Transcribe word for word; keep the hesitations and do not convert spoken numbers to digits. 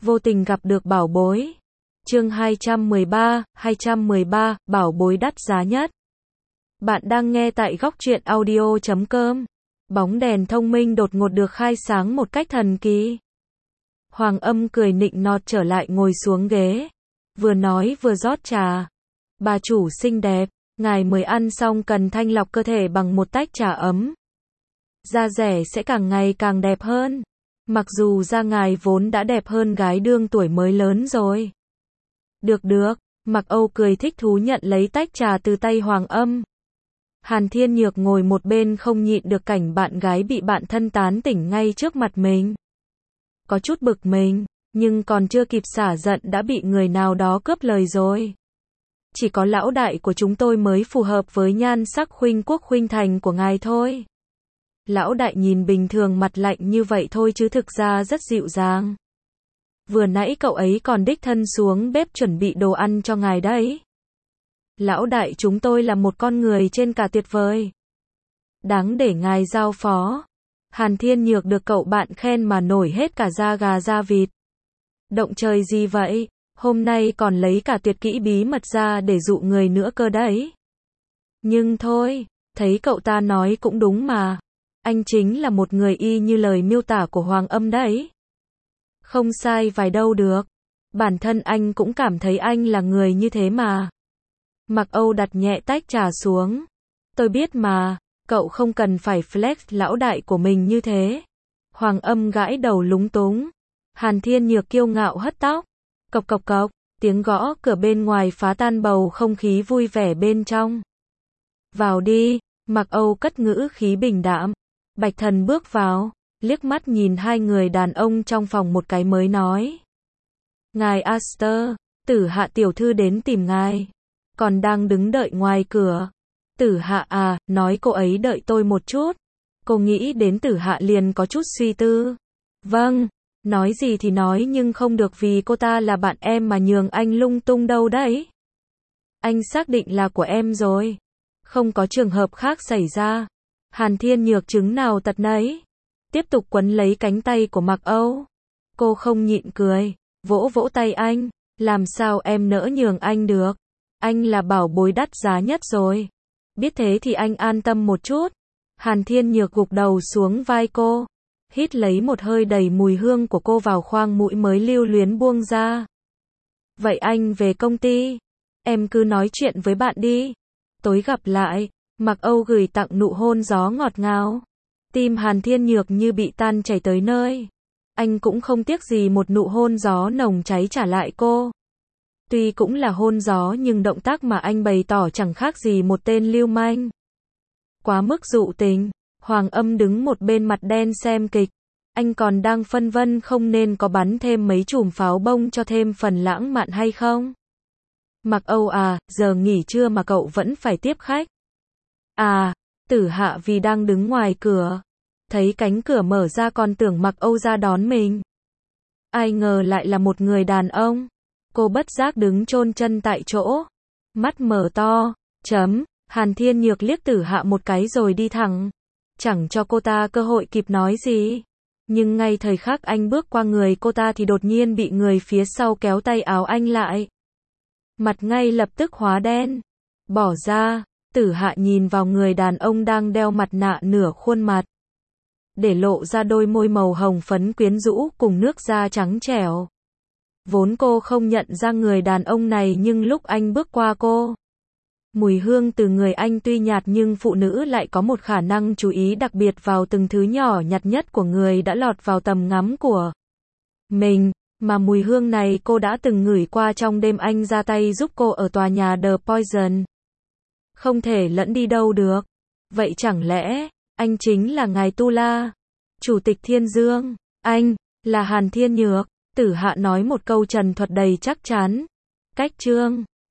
Vô tình gặp được bảo bối. Chương hai trăm mười ba, hai trăm mười ba, bảo bối đắt giá nhất. Bạn đang nghe tại góc truyện audio chấm com. Bóng đèn thông minh đột ngột được khai sáng một cách thần kỳ. Hoàng Âm cười nịnh nọt trở lại ngồi xuống ghế. Vừa nói vừa rót trà. Bà chủ xinh đẹp, ngài mới ăn xong cần thanh lọc cơ thể bằng một tách trà ấm. Da rẻ sẽ càng ngày càng đẹp hơn. Mặc dù da ngài vốn đã đẹp hơn gái đương tuổi mới lớn rồi. Được được, Mặc Âu cười thích thú nhận lấy tách trà từ tay Hoàng Âm. Hàn Thiên Nhược ngồi một bên không nhịn được cảnh bạn gái bị bạn thân tán tỉnh ngay trước mặt mình. Có chút bực mình, nhưng còn chưa kịp xả giận đã bị người nào đó cướp lời rồi. Chỉ có lão đại của chúng tôi mới phù hợp với nhan sắc khuynh quốc khuynh thành của ngài thôi. Lão đại nhìn bình thường mặt lạnh như vậy thôi chứ thực ra rất dịu dàng. Vừa nãy cậu ấy còn đích thân xuống bếp chuẩn bị đồ ăn cho ngài đấy. Lão đại chúng tôi là một con người trên cả tuyệt vời. Đáng để ngài giao phó. Hàn Thiên Nhược được cậu bạn khen mà nổi hết cả da gà da vịt. Động trời gì vậy, hôm nay còn lấy cả tuyệt kỹ bí mật ra để dụ người nữa cơ đấy. Nhưng thôi, thấy cậu ta nói cũng đúng mà. Anh chính là một người y như lời miêu tả của Hoàng Âm đấy. Không sai vài đâu được. Bản thân anh cũng cảm thấy anh là người như thế mà. Mặc Âu đặt nhẹ tách trà xuống. Tôi biết mà, cậu không cần phải flex lão đại của mình như thế. Hoàng Âm gãi đầu lúng túng. Hàn Thiên Nhược kiêu ngạo hất tóc. Cộc cộc cộc, tiếng gõ cửa bên ngoài phá tan bầu không khí vui vẻ bên trong. Vào đi, Mặc Âu cất ngữ khí bình đạm. Bạch Thần bước vào, liếc mắt nhìn hai người đàn ông trong phòng một cái mới nói. Ngài Aster, Tử Hạ tiểu thư đến tìm ngài. Còn đang đứng đợi ngoài cửa. Tử Hạ à, nói cô ấy đợi tôi một chút. Cô nghĩ đến Tử Hạ liền có chút suy tư. Vâng, nói gì thì nói nhưng không được vì cô ta là bạn em mà nhường anh lung tung đâu đấy. Anh xác định là của em rồi. Không có trường hợp khác xảy ra. Hàn Thiên Nhược chứng nào tật nấy. Tiếp tục quấn lấy cánh tay của Mặc Âu. Cô không nhịn cười, vỗ vỗ tay anh. Làm sao em nỡ nhường anh được. Anh là bảo bối đắt giá nhất rồi. Biết thế thì anh an tâm một chút. Hàn Thiên Nhược gục đầu xuống vai cô. Hít lấy một hơi đầy mùi hương của cô vào khoang mũi mới lưu luyến buông ra. Vậy anh về công ty. Em cứ nói chuyện với bạn đi. Tối gặp lại. Mặc Âu gửi tặng nụ hôn gió ngọt ngào. Tim Hàn Thiên Nhược như bị tan chảy tới nơi. Anh cũng không tiếc gì một nụ hôn gió nồng cháy trả lại cô. Tuy cũng là hôn gió nhưng động tác mà anh bày tỏ chẳng khác gì một tên lưu manh. Quá mức dụ tình. Hoàng Âm đứng một bên mặt đen xem kịch. Anh còn đang phân vân không nên có bắn thêm mấy chùm pháo bông cho thêm phần lãng mạn hay không. Mặc Âu à, giờ nghỉ trưa mà cậu vẫn phải tiếp khách. À, Tử Hạ vì đang đứng ngoài cửa. Thấy cánh cửa mở ra còn tưởng Mặc Âu ra đón mình. Ai ngờ lại là một người đàn ông. Cô bất giác đứng chôn chân tại chỗ. Mắt mở to, chấm, Hàn Thiên Nhược liếc Tử Hạ một cái rồi đi thẳng. Chẳng cho cô ta cơ hội kịp nói gì. Nhưng ngay thời khắc anh bước qua người cô ta thì đột nhiên bị người phía sau kéo tay áo anh lại. Mặt ngay lập tức hóa đen. Bỏ ra, Tử Hạ nhìn vào người đàn ông đang đeo mặt nạ nửa khuôn mặt. Để lộ ra đôi môi màu hồng phấn quyến rũ cùng nước da trắng trẻo. Vốn cô không nhận ra người đàn ông này nhưng lúc anh bước qua cô. Mùi hương từ người anh tuy nhạt nhưng phụ nữ lại có một khả năng chú ý đặc biệt vào từng thứ nhỏ nhặt nhất của người đã lọt vào tầm ngắm của mình. Mà mùi hương này cô đã từng ngửi qua trong đêm anh ra tay giúp cô ở tòa nhà The Poison. Không thể lẫn đi đâu được. Vậy chẳng lẽ, anh chính là ngài Tu La, Chủ tịch Thiên Dương, anh, là Hàn Thiên Nhược. Tử Hạ nói một câu trần thuật đầy chắc chắn. Cách chương